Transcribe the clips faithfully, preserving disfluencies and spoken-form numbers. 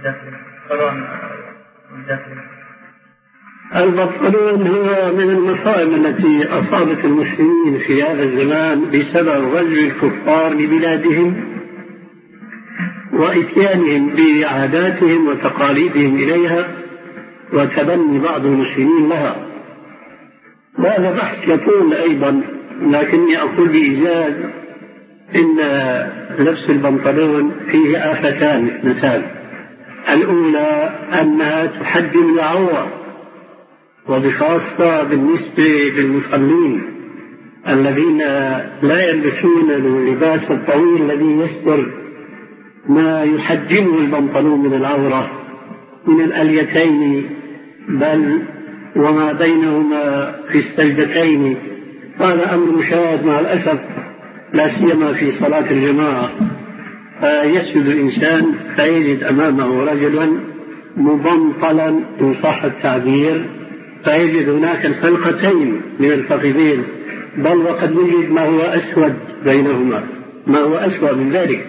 البنطلون هو من المصائب التي أصابت المسلمين في هذا الزمان بسبب غزو الكفار لبلادهم وإتيانهم بعاداتهم وتقاليدهم إليها وتبني بعض المسلمين لها. وهذا بحث يطول أيضا، لكني أقول بإيجاز إن لبس البنطلون فيه آفتان اثنتان. الأولى أنها تحجم العورة، وبخاصة بالنسبة للمصلين الذين لا يلبسون اللباس الطويل الذي يستر ما يحجمه البنطلون من العورة من الأليتين بل وما بينهما في السجدتين. هذا أمر مشاهد مع الأسف لا سيما في صلاة الجماعة. يسجد الإنسان فيجد أمامه رجلا مبنطلا إن صح التعبير، فيجد هناك الفلقتين من الفخذين، بل وقد وجد ما هو أسود بينهما، ما هو أسوأ من ذلك.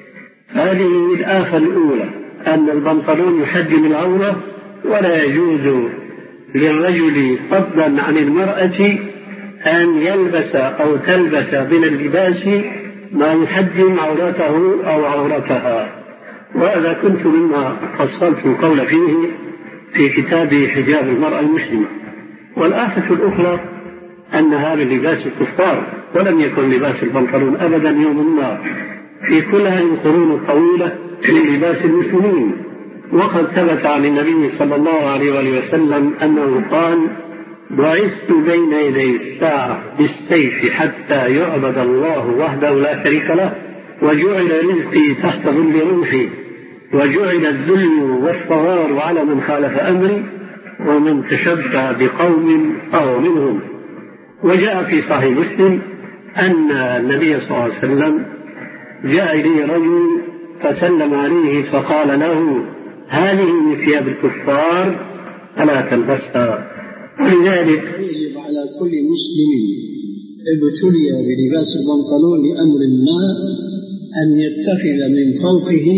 هذه الآفة الأولى، أن البنطلون يحجم العورة، ولا يجوز للرجل فضلا عن المرأة أن يلبس أو تلبس من اللباس ما يحجم عورته أو عورتها. وهذا كنت مما فصلت القول فيه في كتاب حجاب المرأة المسلمة. والآفة الأخرى أن هذا لباس الكفار، ولم يكن لباس البنطلون أبدا يوم ما في كل هذه القرون الطويلة من لباس المسلمين. وقد ثبت عن النبي صلى الله عليه وآله وسلم أنه قال: بعثت بين يدي الساعة بالسيف حتى يعبد الله وحده لا شريك له، وجعل رزقي تحت ظل روحي، وجعل الذل والصغار على من خالف أمري، ومن تشبه بقوم فهو منهم. وجاء في صحيح مسلم أن النبي صلى الله عليه وسلم جاء إليه رجل فسلم عليه فقال له: هذه من ثياب الكفار فلا تلبسها. ولذلك يجب على كل مسلم ابتلي بلباس البنطلون لأمر ما أن يتخذ من فوقه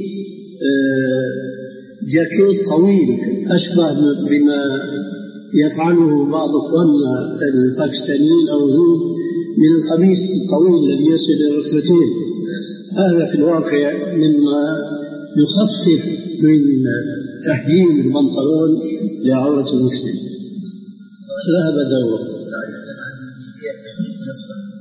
جاكيت طويل أشبه بما يفعله بعض أخواننا الباكستانيين أو الهنود من القميص الطويل الذي يصل إلى الركبتين. هذا في الواقع مما يخفف من تحجيم البنطلون لعورة المسلم. ذهب دوره.